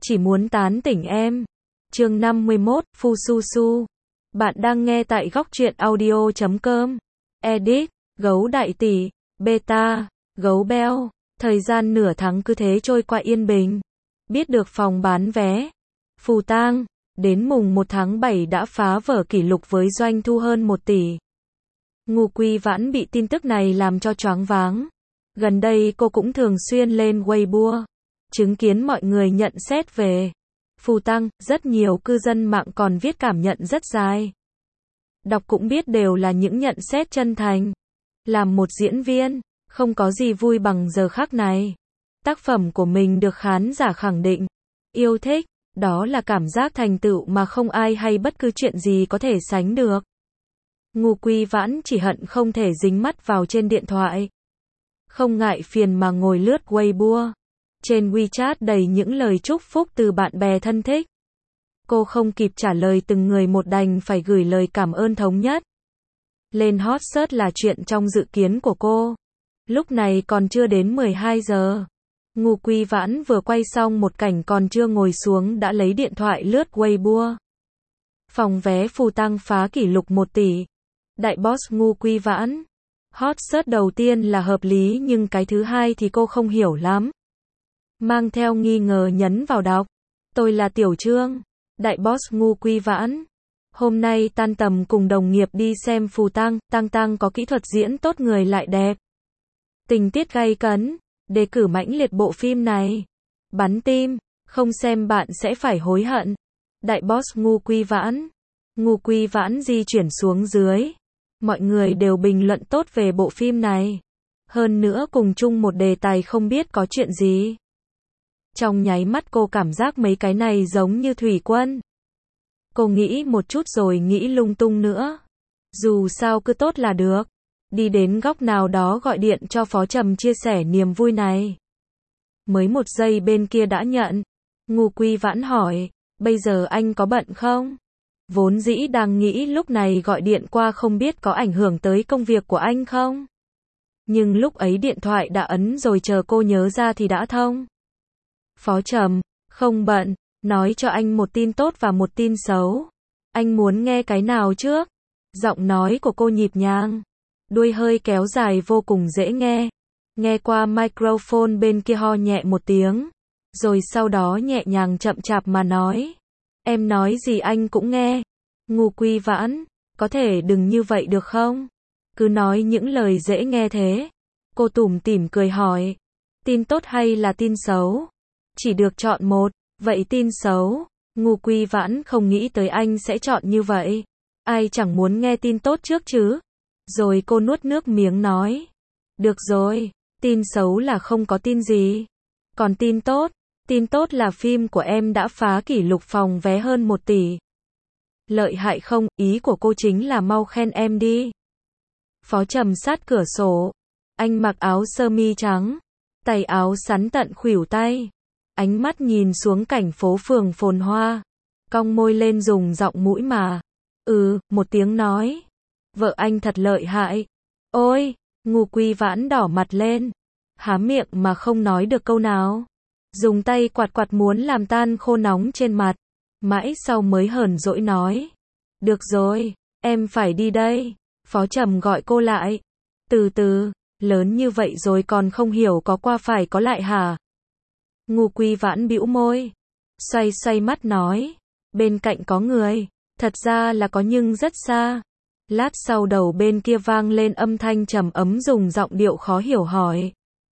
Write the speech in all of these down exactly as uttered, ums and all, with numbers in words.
Chỉ muốn tán tỉnh em. Chương năm mươi mốt, Phu Su Su. Bạn đang nghe tại góc truyện audio chấm com. Edit, gấu đại tỷ, beta, gấu beo. Thời gian nửa tháng cứ thế trôi qua yên bình. Biết được phòng bán vé Phù Tang đến mùng một tháng bảy đã phá vỡ kỷ lục với doanh thu hơn một tỷ. Ngô Quy Vãn bị tin tức này làm cho choáng váng. Gần đây cô cũng thường xuyên lên Weibo, chứng kiến mọi người nhận xét về Phù Tang, rất nhiều cư dân mạng còn viết cảm nhận rất dài. Đọc cũng biết đều là những nhận xét chân thành. Làm một diễn viên, không có gì vui bằng giờ khắc này. Tác phẩm của mình được khán giả khẳng định, yêu thích, đó là cảm giác thành tựu mà không ai hay bất cứ chuyện gì có thể sánh được. Ngô Quy Vãn chỉ hận không thể dính mắt vào trên điện thoại. Không ngại phiền mà ngồi lướt Weibo. Trên WeChat đầy những lời chúc phúc từ bạn bè thân thích. Cô không kịp trả lời từng người một đành phải gửi lời cảm ơn thống nhất. Lên hot search là chuyện trong dự kiến của cô. Lúc này còn chưa đến mười hai giờ. Ngô Quy Vãn vừa quay xong một cảnh còn chưa ngồi xuống đã lấy điện thoại lướt Weibo. Phòng vé Phù Tang phá kỷ lục một tỷ. Đại boss Ngô Quy Vãn. Hot search đầu tiên là hợp lý nhưng cái thứ hai thì cô không hiểu lắm. Mang theo nghi ngờ nhấn vào đọc. Tôi là Tiểu Trương. Đại boss Ngô Quy Vãn. Hôm nay tan tầm cùng đồng nghiệp đi xem Phù Tang, Tang Tang có kỹ thuật diễn tốt người lại đẹp. Tình tiết gay cấn, đề cử mãnh liệt bộ phim này. Bắn tim, không xem bạn sẽ phải hối hận. Đại boss Ngô Quy Vãn. Ngô Quy Vãn di chuyển xuống dưới. Mọi người đều bình luận tốt về bộ phim này. Hơn nữa cùng chung một đề tài không biết có chuyện gì. Trong nháy mắt cô cảm giác mấy cái này giống như thủy quân. Cô nghĩ một chút rồi nghĩ lung tung nữa. Dù sao cứ tốt là được. Đi đến góc nào đó gọi điện cho Phó Trầm chia sẻ niềm vui này. Mới một giây bên kia đã nhận. Ngô Quy Vãn hỏi, bây giờ anh có bận không? Vốn dĩ đang nghĩ lúc này gọi điện qua không biết có ảnh hưởng tới công việc của anh không? Nhưng lúc ấy điện thoại đã ấn rồi chờ cô nhớ ra thì đã thông. Phó Trầm, không bận, nói cho anh một tin tốt và một tin xấu. Anh muốn nghe cái nào trước? Giọng nói của cô nhịp nhàng. Đuôi hơi kéo dài vô cùng dễ nghe. Nghe qua microphone bên kia ho nhẹ một tiếng. Rồi sau đó nhẹ nhàng chậm chạp mà nói. Em nói gì anh cũng nghe. Ngô Quy Vãn, có thể đừng như vậy được không? Cứ nói những lời dễ nghe thế. Cô tủm tỉm cười hỏi. Tin tốt hay là tin xấu? Chỉ được chọn một, vậy tin xấu. Ngô Quy Vãn không nghĩ tới anh sẽ chọn như vậy. Ai chẳng muốn nghe tin tốt trước chứ? Rồi cô nuốt nước miếng nói. Được rồi, tin xấu là không có tin gì. Còn tin tốt, tin tốt là phim của em đã phá kỷ lục phòng vé hơn một tỷ. Lợi hại không, ý của cô chính là mau khen em đi. Phó Trầm sát cửa sổ. Anh mặc áo sơ mi trắng. Tay áo sắn tận khuỷu tay. Ánh mắt nhìn xuống cảnh phố phường phồn hoa. Cong môi lên dùng giọng mũi mà. Ừ, một tiếng nói. Vợ anh thật lợi hại. Ôi, Ngô Quy Vãn đỏ mặt lên. Há miệng mà không nói được câu nào. Dùng tay quạt quạt muốn làm tan khô nóng trên mặt. Mãi sau mới hờn dỗi nói. Được rồi, em phải đi đây. Phó Trầm gọi cô lại. Từ từ, lớn như vậy rồi còn không hiểu có qua phải có lại hả? Ngô Quy Vãn bĩu môi. Xoay xoay mắt nói. Bên cạnh có người. Thật ra là có nhưng rất xa. Lát sau đầu bên kia vang lên âm thanh trầm ấm dùng giọng điệu khó hiểu hỏi.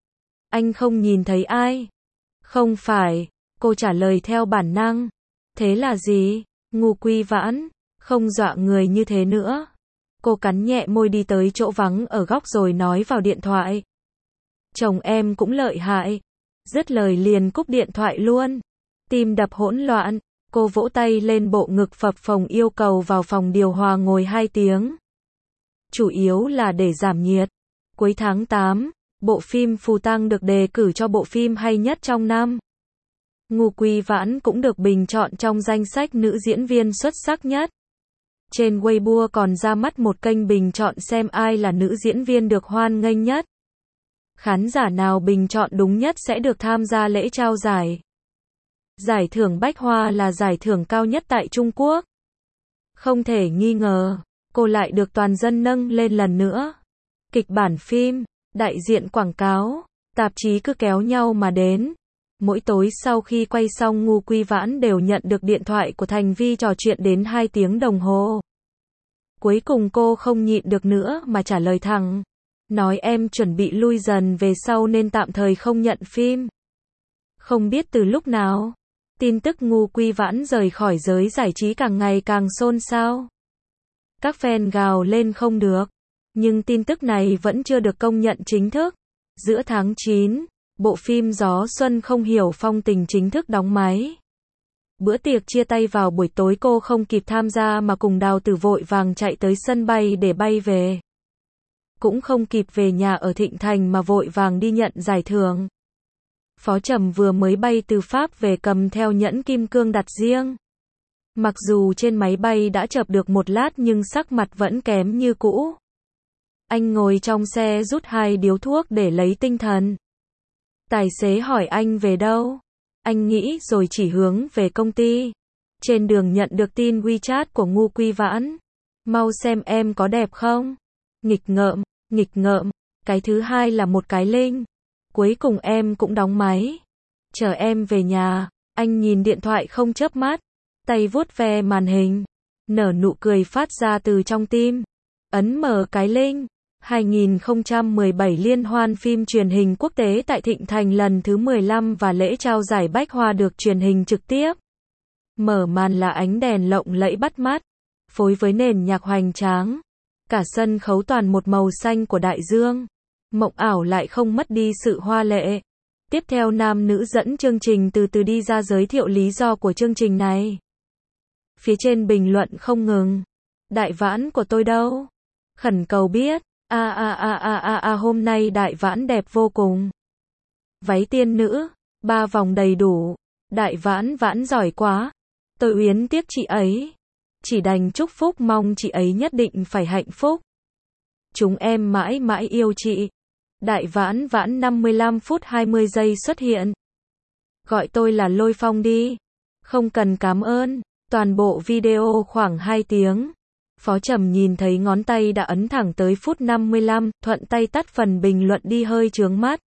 Anh không nhìn thấy ai? Không phải, cô trả lời theo bản năng. Thế là gì? Ngô Quy Vãn, không dọa người như thế nữa. Cô cắn nhẹ môi đi tới chỗ vắng ở góc rồi nói vào điện thoại. Chồng em cũng lợi hại. Dứt lời liền cúp điện thoại luôn. Tim đập hỗn loạn. Cô vỗ tay lên bộ ngực phập phồng yêu cầu vào phòng điều hòa ngồi hai tiếng. Chủ yếu là để giảm nhiệt. Cuối tháng tám, bộ phim Phù Tang được đề cử cho bộ phim hay nhất trong năm. Ngô Quy Vãn cũng được bình chọn trong danh sách nữ diễn viên xuất sắc nhất. Trên Weibo còn ra mắt một kênh bình chọn xem ai là nữ diễn viên được hoan nghênh nhất. Khán giả nào bình chọn đúng nhất sẽ được tham gia lễ trao giải. Giải thưởng Bách Hoa là giải thưởng cao nhất tại Trung Quốc. Không thể nghi ngờ, cô lại được toàn dân nâng lên lần nữa. Kịch bản phim, đại diện quảng cáo, tạp chí cứ kéo nhau mà đến. Mỗi tối sau khi quay xong Ngô Quy Vãn đều nhận được điện thoại của Thành Vi trò chuyện đến hai tiếng đồng hồ. Cuối cùng cô không nhịn được nữa mà trả lời thẳng. Nói em chuẩn bị lui dần về sau nên tạm thời không nhận phim. Không biết từ lúc nào, tin tức Ngô Quy Vãn rời khỏi giới giải trí càng ngày càng xôn xao. Các fan gào lên không được. Nhưng tin tức này vẫn chưa được công nhận chính thức. Giữa tháng chín, bộ phim Gió Xuân Không Hiểu Phong Tình chính thức đóng máy. Bữa tiệc chia tay vào buổi tối cô không kịp tham gia mà cùng Đào Tử vội vàng chạy tới sân bay để bay về. Cũng không kịp về nhà ở Thịnh Thành mà vội vàng đi nhận giải thưởng. Phó Trầm vừa mới bay từ Pháp về cầm theo nhẫn kim cương đặt riêng. Mặc dù trên máy bay đã chợp được một lát nhưng sắc mặt vẫn kém như cũ. Anh ngồi trong xe rút hai điếu thuốc để lấy tinh thần. Tài xế hỏi anh về đâu. Anh nghĩ rồi chỉ hướng về công ty. Trên đường nhận được tin WeChat của Ngô Quy Vãn. Mau xem em có đẹp không? Nghịch ngợm, nghịch ngợm. Cái thứ hai là một cái link. Cuối cùng em cũng đóng máy. Chờ em về nhà. Anh nhìn điện thoại không chớp mắt. Tay vuốt ve màn hình. Nở nụ cười phát ra từ trong tim. Ấn mở cái link. hai không một bảy Liên hoan phim truyền hình quốc tế tại Thịnh Thành lần thứ mười lăm và lễ trao giải Bách Hoa được truyền hình trực tiếp. Mở màn là ánh đèn lộng lẫy bắt mắt, phối với nền nhạc hoành tráng. Cả sân khấu toàn một màu xanh của đại dương. Mộng ảo lại không mất đi sự hoa lệ. Tiếp theo nam nữ dẫn chương trình từ từ đi ra giới thiệu lý do của chương trình này. Phía trên bình luận không ngừng. Đại Vãn của tôi đâu? Khẩn cầu biết. A a a a a a hôm nay Đại Vãn đẹp vô cùng. Váy tiên nữ, ba vòng đầy đủ. Đại Vãn Vãn giỏi quá. Tôi uyến tiếc chị ấy. Chỉ đành chúc phúc mong chị ấy nhất định phải hạnh phúc. Chúng em mãi mãi yêu chị. Đại Vãn Vãn năm mươi lăm phút hai mươi giây xuất hiện. Gọi tôi là Lôi Phong đi. Không cần cảm ơn. Toàn bộ video khoảng hai tiếng. Phó Trầm nhìn thấy ngón tay đã ấn thẳng tới phút năm mươi lăm, thuận tay tắt phần bình luận đi hơi chướng mắt.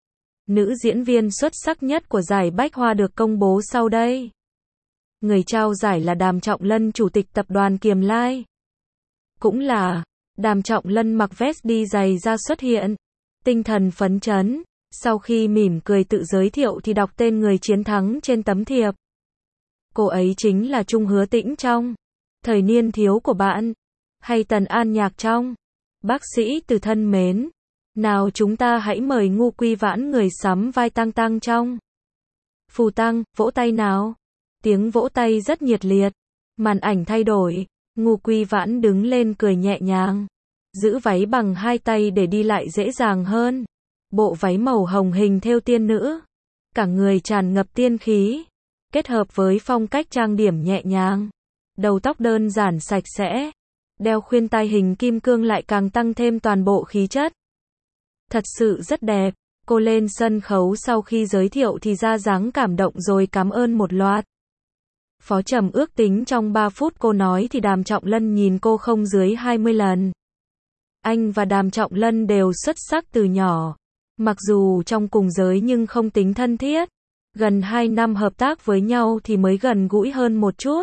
Nữ diễn viên xuất sắc nhất của giải Bách Hoa được công bố sau đây. Người trao giải là Đàm Trọng Lân, chủ tịch tập đoàn Kiềm Lai. Cũng là, Đàm Trọng Lân mặc vest đi giày ra xuất hiện. Tinh thần phấn chấn, sau khi mỉm cười tự giới thiệu thì đọc tên người chiến thắng trên tấm thiệp. Cô ấy chính là Trung Hứa Tĩnh trong Thời Niên Thiếu của Bạn, hay Tần An Nhạc trong Bác Sĩ Từ Thân Mến. Nào chúng ta hãy mời Ngô Quy Vãn người sắm vai Tăng Tăng trong Phù Tăng, vỗ tay nào. Tiếng vỗ tay rất nhiệt liệt. Màn ảnh thay đổi, Ngô Quy Vãn đứng lên cười nhẹ nhàng. Giữ váy bằng hai tay để đi lại dễ dàng hơn. Bộ váy màu hồng hình thêu tiên nữ. Cả người tràn ngập tiên khí. Kết hợp với phong cách trang điểm nhẹ nhàng. Đầu tóc đơn giản sạch sẽ. Đeo khuyên tai hình kim cương lại càng tăng thêm toàn bộ khí chất. Thật sự rất đẹp. Cô lên sân khấu sau khi giới thiệu thì ra dáng cảm động rồi cảm ơn một loạt. Phó Trầm ước tính trong ba phút cô nói thì Đàm Trọng Lân nhìn cô không dưới hai mươi lần. Anh và Đàm Trọng Lân đều xuất sắc từ nhỏ. Mặc dù trong cùng giới nhưng không tính thân thiết. Gần hai năm hợp tác với nhau thì mới gần gũi hơn một chút.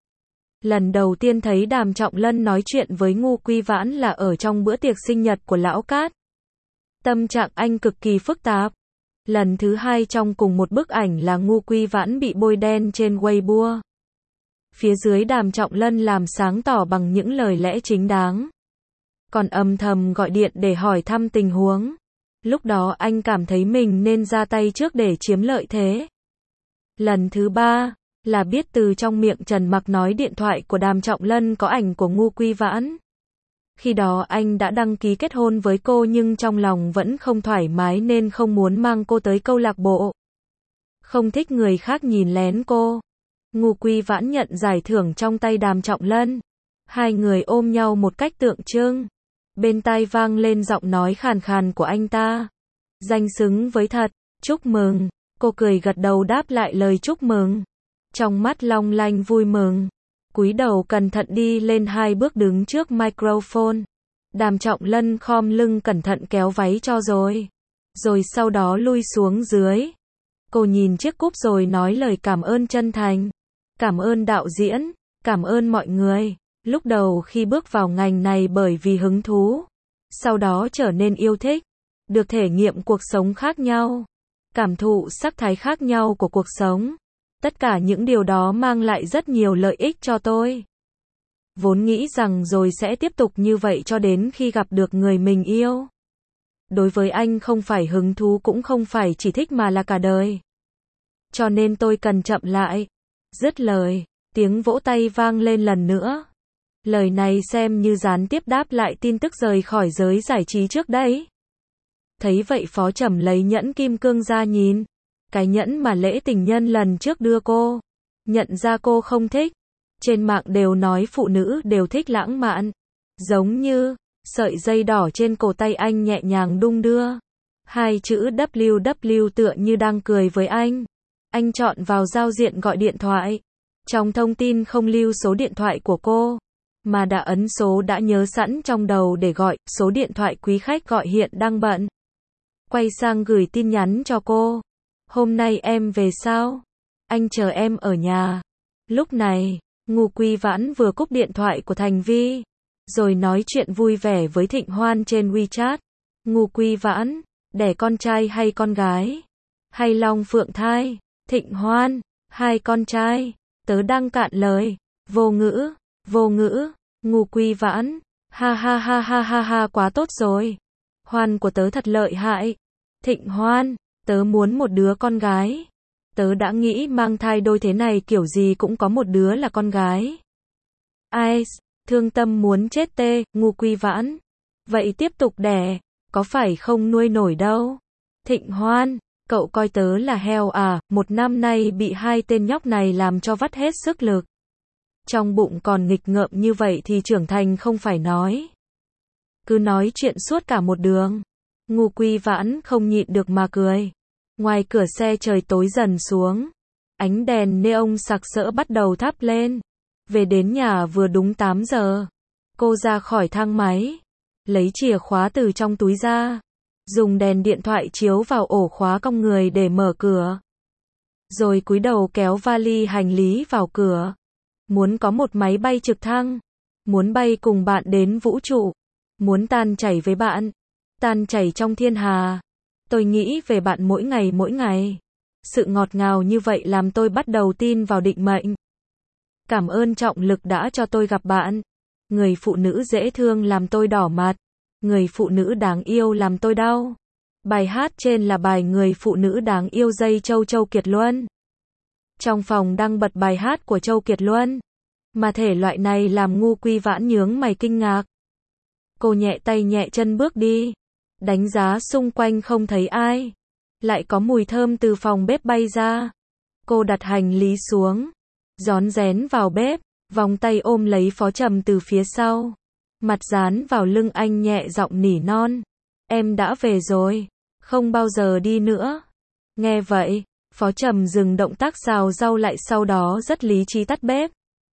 Lần đầu tiên thấy Đàm Trọng Lân nói chuyện với Ngô Quy Vãn là ở trong bữa tiệc sinh nhật của Lão Cát. Tâm trạng anh cực kỳ phức tạp. Lần thứ hai trong cùng một bức ảnh là Ngô Quy Vãn bị bôi đen trên Weibo. Phía dưới Đàm Trọng Lân làm sáng tỏ bằng những lời lẽ chính đáng. Còn âm thầm gọi điện để hỏi thăm tình huống. Lúc đó anh cảm thấy mình nên ra tay trước để chiếm lợi thế. Lần thứ ba là biết từ trong miệng Trần Mặc nói điện thoại của Đàm Trọng Lân có ảnh của Ngô Quy Vãn. Khi đó anh đã đăng ký kết hôn với cô nhưng trong lòng vẫn không thoải mái nên không muốn mang cô tới câu lạc bộ. Không thích người khác nhìn lén cô. Ngô Quy Vãn nhận giải thưởng trong tay Đàm Trọng Lân. Hai người ôm nhau một cách tượng trưng. Bên tai vang lên giọng nói khàn khàn của anh ta. Danh xứng với thật, chúc mừng. Cô cười gật đầu đáp lại lời chúc mừng. Trong mắt long lanh vui mừng. Cúi đầu cẩn thận đi lên hai bước đứng trước microphone. Đàm Trọng Lân khom lưng cẩn thận kéo váy cho rồi. Rồi sau đó lui xuống dưới. Cô nhìn chiếc cúp rồi nói lời cảm ơn chân thành. Cảm ơn đạo diễn, cảm ơn mọi người. Lúc đầu khi bước vào ngành này bởi vì hứng thú. Sau đó trở nên yêu thích. Được thể nghiệm cuộc sống khác nhau. Cảm thụ sắc thái khác nhau của cuộc sống. Tất cả những điều đó mang lại rất nhiều lợi ích cho tôi. Vốn nghĩ rằng rồi sẽ tiếp tục như vậy cho đến khi gặp được người mình yêu. Đối với anh không phải hứng thú cũng không phải chỉ thích mà là cả đời. Cho nên tôi cần chậm lại. Dứt lời, tiếng vỗ tay vang lên lần nữa. Lời này xem như gián tiếp đáp lại tin tức rời khỏi giới giải trí trước đấy. Thấy vậy Phó Trầm lấy nhẫn kim cương ra nhìn. Cái nhẫn mà lễ tình nhân lần trước đưa cô. Nhận ra cô không thích. Trên mạng đều nói phụ nữ đều thích lãng mạn. Giống như, sợi dây đỏ trên cổ tay anh nhẹ nhàng đung đưa. Hai chữ W W tựa như đang cười với anh. Anh chọn vào giao diện gọi điện thoại. Trong thông tin không lưu số điện thoại của cô, mà đã ấn số đã nhớ sẵn trong đầu để gọi, số điện thoại quý khách gọi hiện đang bận. Quay sang gửi tin nhắn cho cô. Hôm nay em về sao? Anh chờ em ở nhà. Lúc này, Ngô Quy Vãn vừa cúp điện thoại của Thành Vi, rồi nói chuyện vui vẻ với Thịnh Hoan trên WeChat. Ngô Quy Vãn, đẻ con trai hay con gái? Hay long phượng thai? Thịnh Hoan, hai con trai. Tớ đang cạn lời. Vô ngữ, vô ngữ. Ngô Quy Vãn, ha ha ha ha ha ha quá tốt rồi. Hoan của tớ thật lợi hại. Thịnh Hoan, tớ muốn một đứa con gái. Tớ đã nghĩ mang thai đôi thế này kiểu gì cũng có một đứa là con gái. Ai, thương tâm muốn chết tê. Ngô Quy Vãn, vậy tiếp tục đẻ, có phải không nuôi nổi đâu. Thịnh Hoan, cậu coi tớ là heo à, một năm nay bị hai tên nhóc này làm cho vắt hết sức lực. Trong bụng còn nghịch ngợm như vậy thì trưởng thành không phải nói. Cứ nói chuyện suốt cả một đường. Ngô Quy Vãn không nhịn được mà cười. Ngoài cửa xe trời tối dần xuống. Ánh đèn neon sặc sỡ bắt đầu thắp lên. Về đến nhà vừa đúng tám giờ. Cô ra khỏi thang máy. Lấy chìa khóa từ trong túi ra. Dùng đèn điện thoại chiếu vào ổ khóa cong người để mở cửa. Rồi cúi đầu kéo vali hành lý vào cửa. Muốn có một máy bay trực thăng. Muốn bay cùng bạn đến vũ trụ. Muốn tan chảy với bạn. Tan chảy trong thiên hà. Tôi nghĩ về bạn mỗi ngày mỗi ngày. Sự ngọt ngào như vậy làm tôi bắt đầu tin vào định mệnh. Cảm ơn trọng lực đã cho tôi gặp bạn. Người phụ nữ dễ thương làm tôi đỏ mặt. Người phụ nữ đáng yêu làm tôi đau. Bài hát trên là bài Người phụ nữ đáng yêu dây Châu Châu Kiệt Luân. Trong phòng đang bật bài hát của Châu Kiệt Luân. Mà thể loại này làm Ngô Quy Vãn nhướng mày kinh ngạc. Cô nhẹ tay nhẹ chân bước đi. Đánh giá xung quanh không thấy ai. Lại có mùi thơm từ phòng bếp bay ra. Cô đặt hành lý xuống. Rón rén vào bếp. Vòng tay ôm lấy Phó Trầm từ phía sau. Mặt dán vào lưng anh nhẹ giọng nỉ non. Em đã về rồi. Không bao giờ đi nữa. Nghe vậy, Phó Trầm dừng động tác xào rau lại sau đó rất lý trí tắt bếp.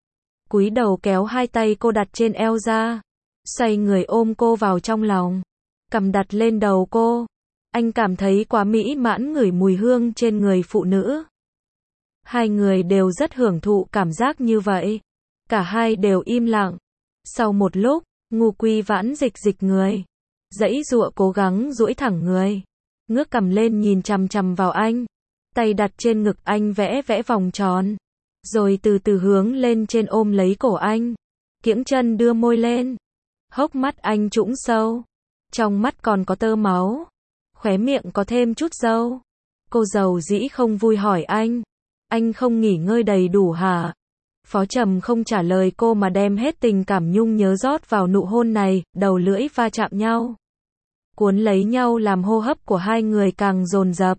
Cúi đầu kéo hai tay cô đặt trên eo ra. Xoay người ôm cô vào trong lòng. Cầm đặt lên đầu cô. Anh cảm thấy quá mỹ mãn ngửi mùi hương trên người phụ nữ. Hai người đều rất hưởng thụ cảm giác như vậy. Cả hai đều im lặng. Sau một lúc, Ngô Quy Vãn dịch dịch người. Giãy giụa cố gắng duỗi thẳng người. Ngước cằm lên nhìn chằm chằm vào anh. Tay đặt trên ngực anh vẽ vẽ vòng tròn. Rồi từ từ hướng lên trên ôm lấy cổ anh. Kiễng chân đưa môi lên. Hốc mắt anh trũng sâu. Trong mắt còn có tơ máu. Khóe miệng có thêm chút râu. Cô dầu dĩ không vui hỏi anh. Anh không nghỉ ngơi đầy đủ hả? Phó Trầm không trả lời cô mà đem hết tình cảm nhung nhớ rót vào nụ hôn này, đầu lưỡi va chạm nhau. Cuốn lấy nhau làm hô hấp của hai người càng dồn dập.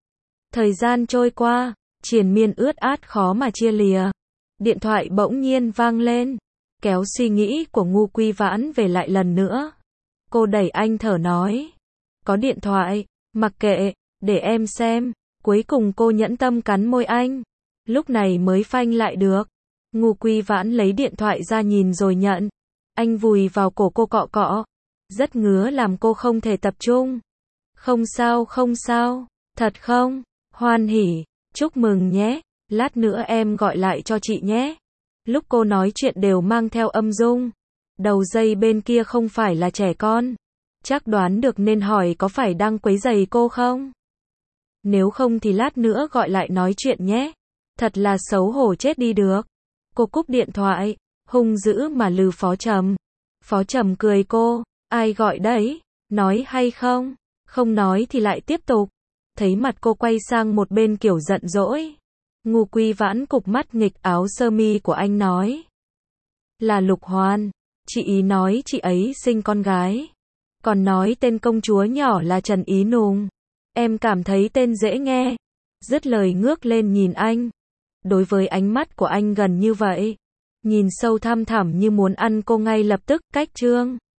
Thời gian trôi qua, triền miên ướt át khó mà chia lìa. Điện thoại bỗng nhiên vang lên. Kéo suy nghĩ của Ngô Quy Vãn về lại lần nữa. Cô đẩy anh thở nói. Có điện thoại, mặc kệ, để em xem. Cuối cùng cô nhẫn tâm cắn môi anh. Lúc này mới phanh lại được. Ngô Quy Vãn lấy điện thoại ra nhìn rồi nhận. Anh vùi vào cổ cô cọ cọ. Rất ngứa làm cô không thể tập trung. Không sao không sao. Thật không? Hoan hỉ. Chúc mừng nhé. Lát nữa em gọi lại cho chị nhé. Lúc cô nói chuyện đều mang theo âm dung. Đầu dây bên kia không phải là trẻ con. Chắc đoán được nên hỏi có phải đang quấy rầy cô không? Nếu không thì lát nữa gọi lại nói chuyện nhé. Thật là xấu hổ chết đi được. Cô cúp điện thoại, hung dữ mà lừ Phó Trầm. Phó Trầm cười cô, ai gọi đấy? Nói hay không? Không nói thì lại tiếp tục. Thấy mặt cô quay sang một bên kiểu giận dỗi. Ngô Quy Vãn cụp mắt nghịch áo sơ mi của anh nói. Là Lục Hoan. Chị ý nói chị ấy sinh con gái. Còn nói tên công chúa nhỏ là Trần Ý Nùng. Em cảm thấy tên dễ nghe. Dứt lời ngước lên nhìn anh. Đối với ánh mắt của anh gần như vậy. Nhìn sâu thăm thẳm như muốn ăn cô ngay lập tức, cách trương.